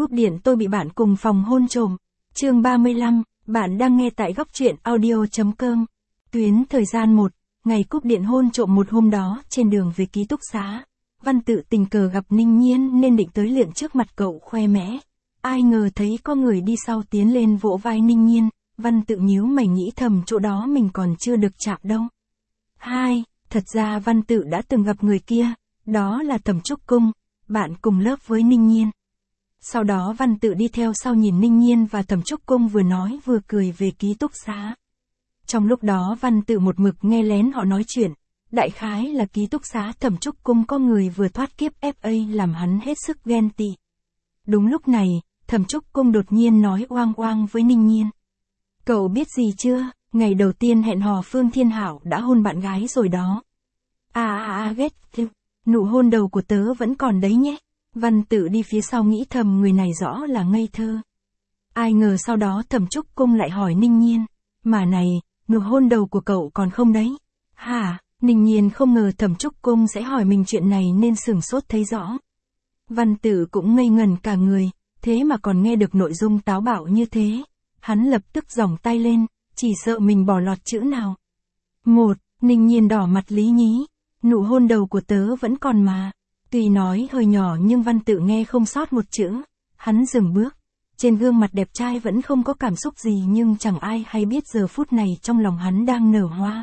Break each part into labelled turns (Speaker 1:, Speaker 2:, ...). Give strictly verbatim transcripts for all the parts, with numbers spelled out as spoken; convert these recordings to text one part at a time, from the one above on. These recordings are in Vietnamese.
Speaker 1: cúp điện tôi bị bạn cùng phòng hôn trộm. Chương ba mươi lăm, bạn đang nghe tại góc truyện audio.com. Tuyến thời gian một, ngày cúp điện hôn trộm. Một hôm đó, trên đường về ký túc xá, Văn Tự tình cờ gặp Ninh Nhiên nên định tới liền trước mặt cậu khoe mẽ. Ai ngờ thấy có người đi sau tiến lên vỗ vai Ninh Nhiên, Văn Tự nhíu mày nghĩ thầm chỗ đó mình còn chưa được chạm đâu. Hai, thật ra Văn Tự đã từng gặp người kia, đó là Thẩm Trúc Cung, bạn cùng lớp với Ninh Nhiên. Sau đó Văn Tự đi theo sau nhìn Ninh Nhiên và Thẩm Trúc Cung vừa nói vừa cười về ký túc xá. Trong lúc đó Văn Tự một mực nghe lén họ nói chuyện, đại khái là ký túc xá Thẩm Trúc Cung có người vừa thoát kiếp ép a làm hắn hết sức ghen tị. Đúng lúc này, Thẩm Trúc Cung đột nhiên nói oang oang với Ninh Nhiên. Cậu biết gì chưa, ngày đầu tiên hẹn hò Phương Thiên Hạo đã hôn bạn gái rồi đó. À à à ghét, nụ hôn đầu của tớ vẫn còn đấy nhé. Văn Tự đi phía sau nghĩ thầm người này rõ là ngây thơ. Ai ngờ sau đó Thẩm Trúc Cung lại hỏi Ninh Nhiên, mà này, nụ hôn đầu của cậu còn không đấy? Hả? Ninh Nhiên không ngờ Thẩm Trúc Cung sẽ hỏi mình chuyện này nên sửng sốt thấy rõ. Văn Tự cũng ngây ngần cả người, thế mà còn nghe được nội dung táo bạo như thế. Hắn lập tức giỏng tay lên, chỉ sợ mình bỏ lọt chữ nào. Một, Ninh Nhiên đỏ mặt lý nhí, nụ hôn đầu của tớ vẫn còn mà. Tuy nói hơi nhỏ nhưng Văn Tự nghe không sót một chữ. Hắn dừng bước. Trên gương mặt đẹp trai vẫn không có cảm xúc gì nhưng chẳng ai hay biết giờ phút này trong lòng hắn đang nở hoa.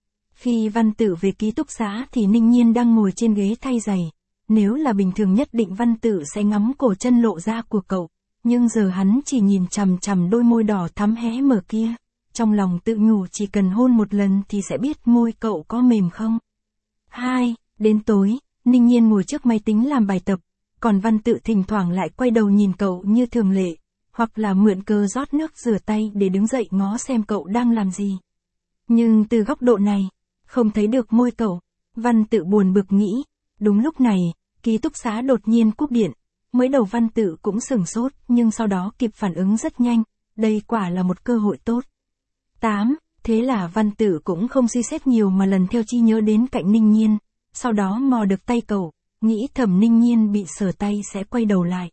Speaker 1: Khi Văn Tự về ký túc xá thì Ninh Nhiên đang ngồi trên ghế thay giày. Nếu là bình thường nhất định Văn Tự sẽ ngắm cổ chân lộ ra của cậu. Nhưng giờ hắn chỉ nhìn chằm chằm đôi môi đỏ thắm hé mở kia. Trong lòng tự nhủ chỉ cần hôn một lần thì sẽ biết môi cậu có mềm không. Hai, đến tối, Ninh Nhiên ngồi trước máy tính làm bài tập, còn Văn Tự thỉnh thoảng lại quay đầu nhìn cậu như thường lệ, hoặc là mượn cơ rót nước rửa tay để đứng dậy ngó xem cậu đang làm gì. Nhưng từ góc độ này, không thấy được môi cậu, Văn Tự buồn bực nghĩ. Đúng lúc này, ký túc xá đột nhiên cúp điện, mới đầu Văn Tự cũng sửng sốt nhưng sau đó kịp phản ứng rất nhanh, đây quả là một cơ hội tốt. Tám, thế là Văn Tự cũng không suy xét nhiều mà lần theo trí nhớ đến cạnh Ninh Nhiên. Sau đó mò được tay cậu, nghĩ thầm Ninh Nhiên bị sờ tay sẽ quay đầu lại.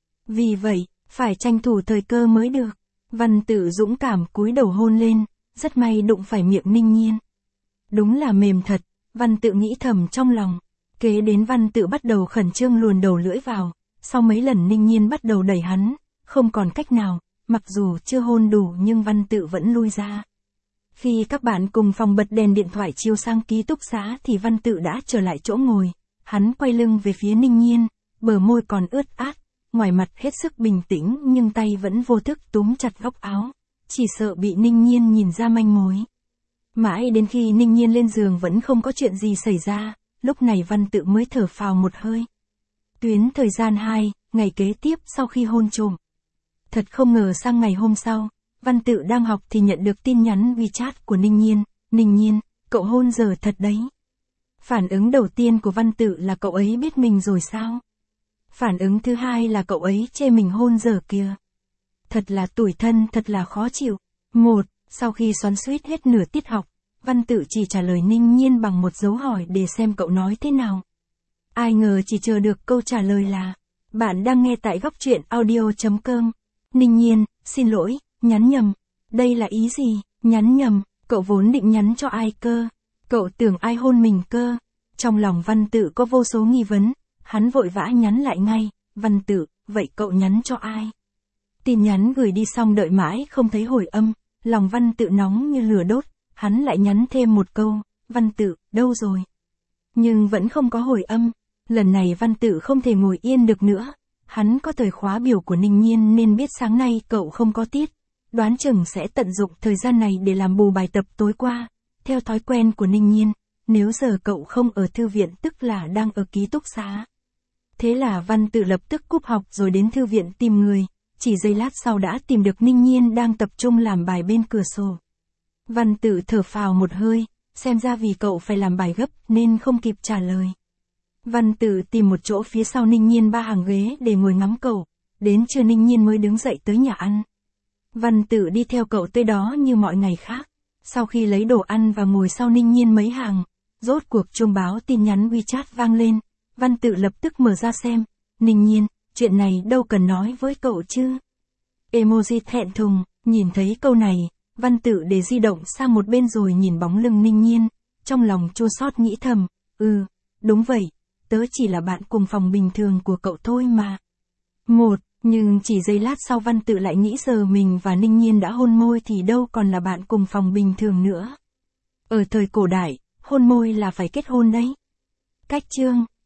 Speaker 1: Vì vậy, phải tranh thủ thời cơ mới được. Văn Tự dũng cảm cúi đầu hôn lên, rất may đụng phải miệng Ninh Nhiên. Đúng là mềm thật, Văn Tự nghĩ thầm trong lòng. Kế đến Văn Tự bắt đầu khẩn trương luồn đầu lưỡi vào, sau mấy lần Ninh Nhiên bắt đầu đẩy hắn, không còn cách nào, mặc dù chưa hôn đủ nhưng Văn Tự vẫn lui ra. Khi các bạn cùng phòng bật đèn điện thoại chiếu sang ký túc xá thì Văn Tự đã trở lại chỗ ngồi. Hắn quay lưng về phía Ninh Nhiên, bờ môi còn ướt át, ngoài mặt hết sức bình tĩnh nhưng tay vẫn vô thức túm chặt góc áo, chỉ sợ bị Ninh Nhiên nhìn ra manh mối. Mãi đến khi Ninh Nhiên lên giường vẫn không có chuyện gì xảy ra, lúc này Văn Tự mới thở phào một hơi. Tuyến thời gian hai, ngày kế tiếp sau khi hôn trộm. Thật không ngờ sang ngày hôm sau, Văn Tự đang học thì nhận được tin nhắn WeChat của Ninh Nhiên. Ninh Nhiên, cậu hôn giờ thật đấy. Phản ứng đầu tiên của Văn Tự là cậu ấy biết mình rồi sao? Phản ứng thứ hai là cậu ấy chê mình hôn giờ kìa. Thật là tủi thân, thật là khó chịu. Một, sau khi xoắn xuýt hết nửa tiết học, Văn Tự chỉ trả lời Ninh Nhiên bằng một dấu hỏi để xem cậu nói thế nào. Ai ngờ chỉ chờ được câu trả lời là, bạn đang nghe tại góc truyện audio.com. Ninh Nhiên, xin lỗi, nhắn nhầm. Đây là ý gì? Nhắn nhầm, cậu vốn định nhắn cho ai cơ? Cậu tưởng ai hôn mình cơ? Trong lòng Văn Tự có vô số nghi vấn, hắn vội vã nhắn lại ngay. Văn Tự, vậy cậu nhắn cho ai? Tin nhắn gửi đi xong đợi mãi không thấy hồi âm, lòng Văn Tự nóng như lửa đốt, hắn lại nhắn thêm một câu, Văn Tự, đâu rồi? Nhưng vẫn không có hồi âm, lần này Văn Tự không thể ngồi yên được nữa. Hắn có thời khóa biểu của Ninh Nhiên nên biết sáng nay cậu không có tiết. Đoán chừng sẽ tận dụng thời gian này để làm bù bài tập tối qua. Theo thói quen của Ninh Nhiên, nếu giờ cậu không ở thư viện tức là đang ở ký túc xá. Thế là Văn Tự lập tức cúp học rồi đến thư viện tìm người. Chỉ giây lát sau đã tìm được Ninh Nhiên đang tập trung làm bài bên cửa sổ. Văn Tự thở phào một hơi, xem ra vì cậu phải làm bài gấp nên không kịp trả lời. Văn Tự tìm một chỗ phía sau Ninh Nhiên ba hàng ghế để ngồi ngắm cậu. Đến trưa Ninh Nhiên mới đứng dậy tới nhà ăn. Văn Tự đi theo cậu tới đó như mọi ngày khác. Sau khi lấy đồ ăn và ngồi sau Ninh Nhiên mấy hàng, rốt cuộc chuông báo tin nhắn WeChat vang lên. Văn Tự lập tức mở ra xem. Ninh Nhiên, chuyện này đâu cần nói với cậu chứ. Emoji thẹn thùng, nhìn thấy câu này, Văn Tự để di động sang một bên rồi nhìn bóng lưng Ninh Nhiên, trong lòng chua xót nghĩ thầm, ừ, đúng vậy, tớ chỉ là bạn cùng phòng bình thường của cậu thôi mà. Một, nhưng chỉ giây lát sau Văn Tự lại nghĩ giờ mình và Ninh Nhiên đã hôn môi thì đâu còn là bạn cùng phòng bình thường nữa. Ở thời cổ đại, hôn môi là phải kết hôn đấy. Cách chương